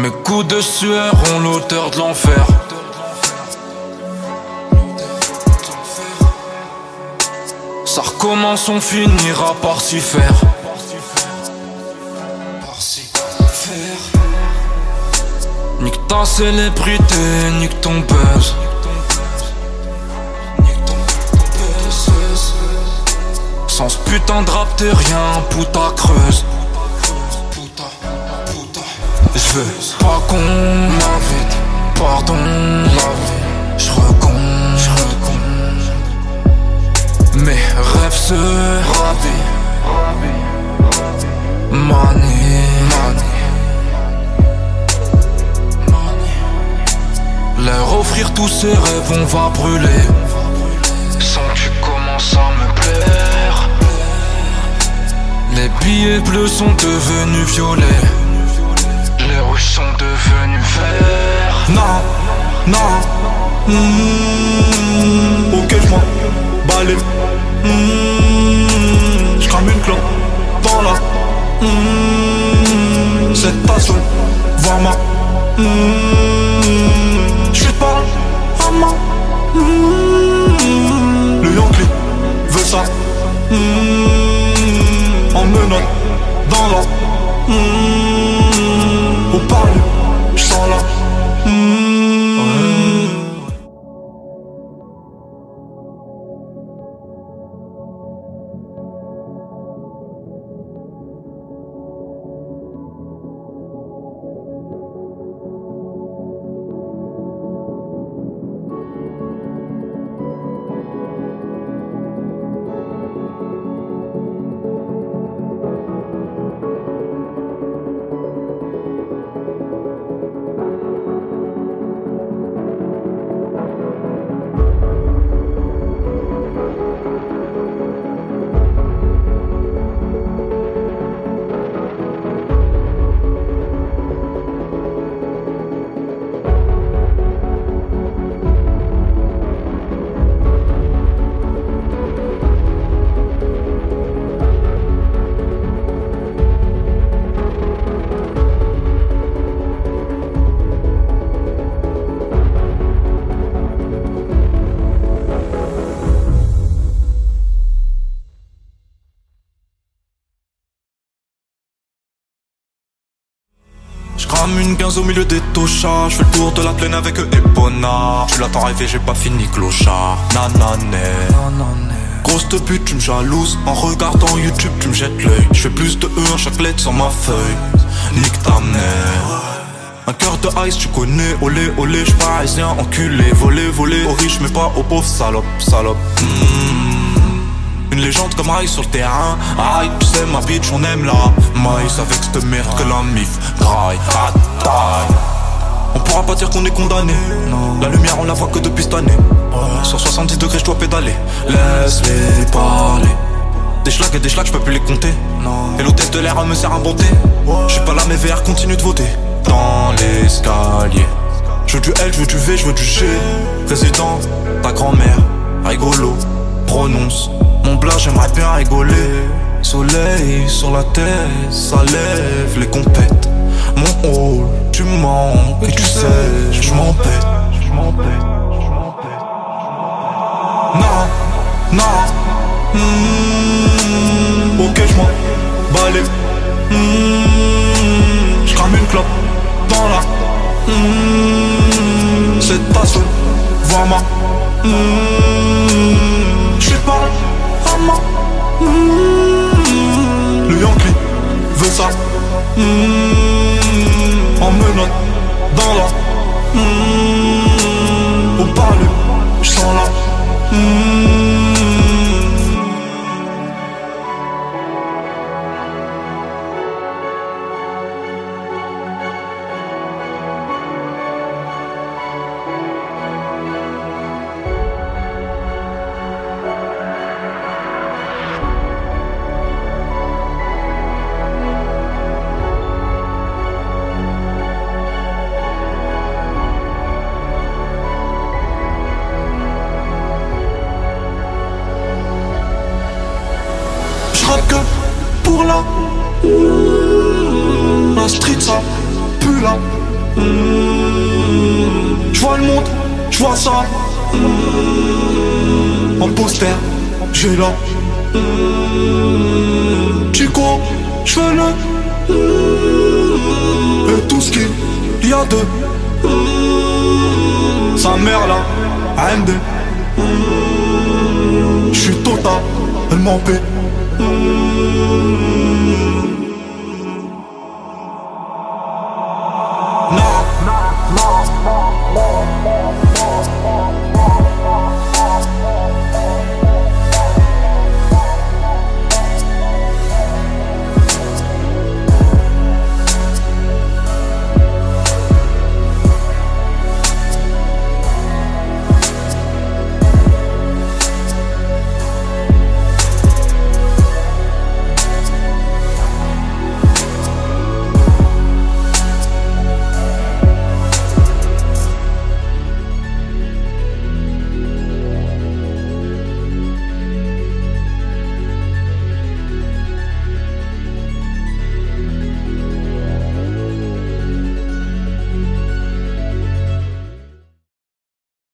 Mes coups de sueur ont l'odeur de l'enfer. Ça recommence, on finira par s'y faire. Nique ta célébrité, nique ton buzz. Sans ce putain de rap t'es rien, puta creuse. J'veux pas qu'on m'invite, pardon la vie. J'recompte, mes rêves se ravissent. Money, leur offrir tous ces rêves, on va brûler. Sans tu commences à me plaire. Les billets bleus sont devenus violets. Les rouges sont devenus verts. Non, non. Ok, j'm'en balai. J'crame une clope dans la. C'est ta seule, voir ma. J'suis pas à ma. Le Yankee veut ça. En menotte dans la. Au parler, j'sens la. J'crame une 15 au milieu des tochards. J'fais le tour de la plaine avec Epona. Tu l'attends rêver, j'ai pas fini clochard. Nanané. Grosse de pute, tu me jalouses. En regardant YouTube, tu me jettes l'œil. J'fais plus de E en chaque lettre sur ma feuille. Nique ta mère. Un cœur de ice, tu connais. Olé, olé, j'suis parisien, enculé. Volé, volé, aux riches, mais pas aux pauvres, salope, salope. Une légende comme Rai sur le terrain. Aïe, tu sais ma bitch, on aime la maïs avec cette merde que la mif graille à taille. On pourra pas dire qu'on est condamné. La lumière on la voit que depuis cette année. Sur 70 degrés je dois pédaler. Laisse-les parler. Des schlags et des schlags, je peux plus les compter. Et l'hôtesse de l'air me sert un bon thé. Je suis pas là mais VR continue de voter. Dans l'escalier je veux du L, je veux du V, je veux du G. Résident, ta grand-mère, rigolo, prononce mon blanc, j'aimerais bien rigoler. Soleil sur la tête, ça lève les compètes. Mon hall, tu manques et tu sais, je m'embête. Non, non. Ok, je m'en balai. J'crame une clope dans la. C'est ta seule, vois ma. J'suis pas à ma. Le Yankee veut ça. En menotte dans la. Au parler, j'sens la. Que pour la street ça pue là. J'vois le monde, j'vois ça. En poster, j'ai là. Chico, j'veux le. Et tout ce qu'il y a de. Sa mère là, AMD. J'suis total, elle m'en paie.